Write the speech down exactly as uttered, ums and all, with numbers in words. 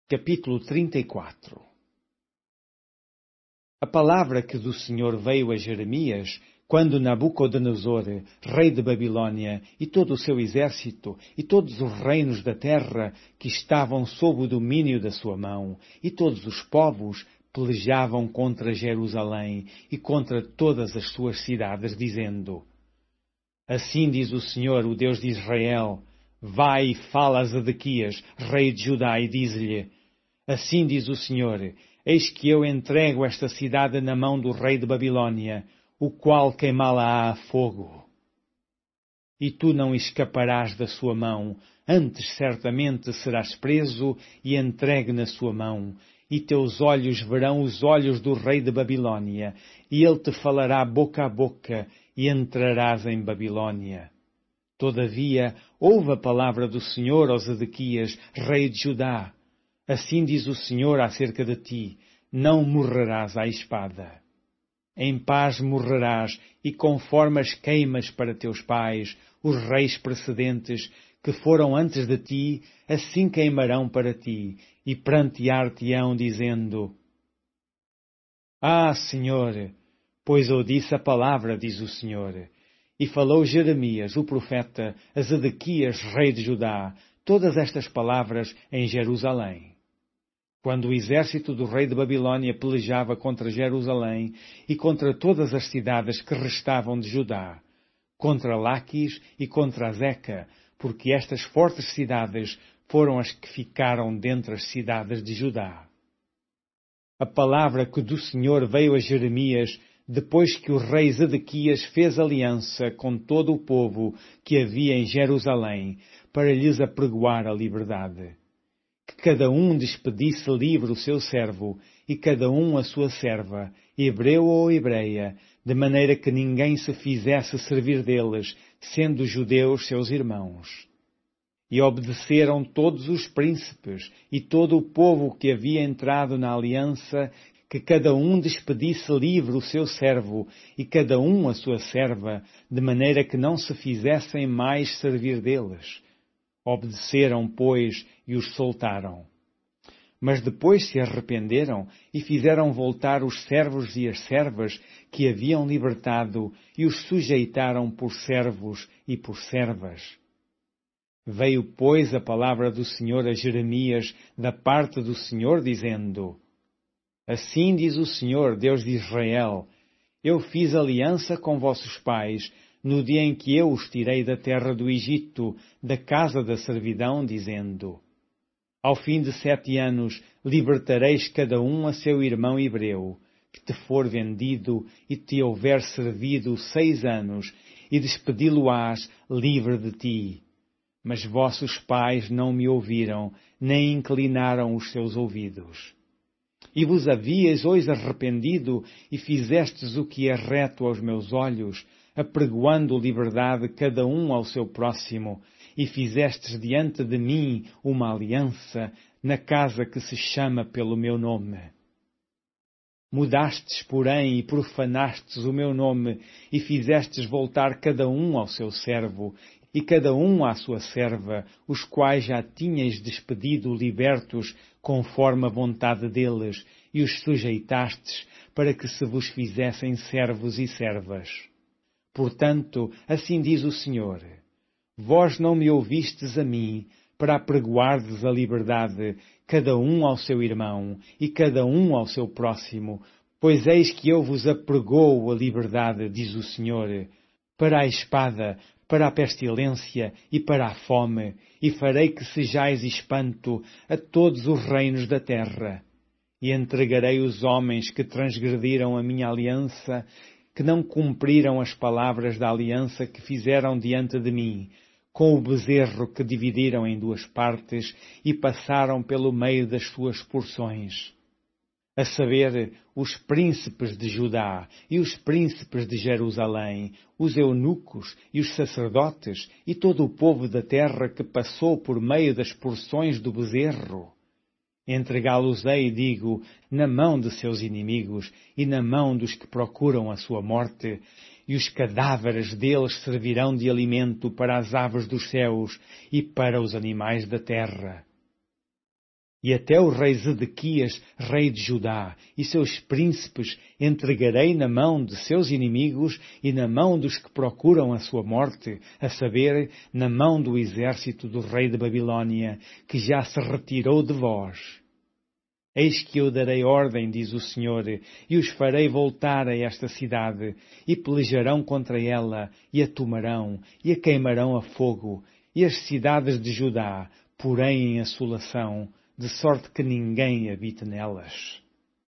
Capítulo trinta e quatro. A palavra que do Senhor veio a Jeremias, quando Nabucodonosor, rei de Babilônia, e todo o seu exército, e todos os reinos da terra, que estavam sob o domínio da sua mão, e todos os povos, pelejavam contra Jerusalém e contra todas as suas cidades, dizendo: Assim diz o Senhor, o Deus de Israel: Vai e fala a Zedequias, rei de Judá, e diz-lhe: Assim diz o Senhor: Eis que eu entrego esta cidade na mão do rei de Babilônia, o qual queimá-la-á a fogo. E tu não escaparás da sua mão, antes certamente serás preso e entregue na sua mão, e teus olhos verão os olhos do rei de Babilônia, e ele te falará boca a boca, e entrarás em Babilônia. Todavia, ouve a palavra do Senhor, ó Zedequias, rei de Judá. Assim diz o Senhor acerca de ti: não morrerás à espada. Em paz morrerás, e conforme as queimas para teus pais, os reis precedentes, que foram antes de ti, assim queimarão para ti, e prantear-te-ão, dizendo: Ah, Senhor, pois eu disse a palavra, diz o Senhor. E falou Jeremias, o profeta, a Zedequias, rei de Judá, todas estas palavras em Jerusalém. Quando o exército do rei de Babilônia pelejava contra Jerusalém e contra todas as cidades que restavam de Judá, contra Laquis e contra Azeca, porque estas fortes cidades foram as que ficaram dentre as cidades de Judá. A palavra que do Senhor veio a Jeremias, depois que o rei Zedequias fez aliança com todo o povo que havia em Jerusalém, para lhes apregoar a liberdade. Que cada um despedisse livre o seu servo, e cada um a sua serva, hebreu ou hebreia, de maneira que ninguém se fizesse servir deles, sendo judeus seus irmãos. E obedeceram todos os príncipes, e todo o povo que havia entrado na aliança, que cada um despedisse livre o seu servo, e cada um a sua serva, de maneira que não se fizessem mais servir deles. Obedeceram, pois, e os soltaram. Mas depois se arrependeram e fizeram voltar os servos e as servas que haviam libertado e os sujeitaram por servos e por servas. Veio, pois, a palavra do Senhor a Jeremias da parte do Senhor, dizendo: Assim diz o Senhor, Deus de Israel: Eu fiz aliança com vossos pais, no dia em que eu os tirei da terra do Egito, da casa da servidão, dizendo: Ao fim de sete anos libertareis cada um a seu irmão hebreu, que te for vendido e te houver servido seis anos, e despedi-lo-ás livre de ti. Mas vossos pais não me ouviram, nem inclinaram os seus ouvidos. E vos havíeis hoje arrependido, e fizestes o que é reto aos meus olhos, apregoando liberdade cada um ao seu próximo, e fizestes diante de mim uma aliança na casa que se chama pelo meu nome. Mudastes, porém, e profanastes o meu nome, e fizestes voltar cada um ao seu servo, e cada um à sua serva, os quais já tinhais despedido libertos conforme a vontade deles, e os sujeitastes para que se vos fizessem servos e servas. Portanto, assim diz o Senhor: Vós não me ouvistes a mim, para apregoardes a liberdade, cada um ao seu irmão, e cada um ao seu próximo, pois eis que eu vos apregoo a liberdade, diz o Senhor, para a espada, para a pestilência e para a fome, e farei que sejais espanto a todos os reinos da terra. E entregarei os homens que transgrediram a minha aliança, que não cumpriram as palavras da aliança que fizeram diante de mim, com o bezerro que dividiram em duas partes e passaram pelo meio das suas porções. A saber, os príncipes de Judá e os príncipes de Jerusalém, os eunucos e os sacerdotes e todo o povo da terra que passou por meio das porções do bezerro. Entregá-los-ei, digo, na mão de seus inimigos e na mão dos que procuram a sua morte, e os cadáveres deles servirão de alimento para as aves dos céus e para os animais da terra. E até o rei Zedequias, rei de Judá, e seus príncipes entregarei na mão de seus inimigos e na mão dos que procuram a sua morte, a saber, na mão do exército do rei de Babilônia, que já se retirou de vós. Eis que eu darei ordem, diz o Senhor, e os farei voltar a esta cidade, e pelejarão contra ela, e a tomarão, e a queimarão a fogo, e as cidades de Judá, porém em assolação, de sorte que ninguém habite nelas.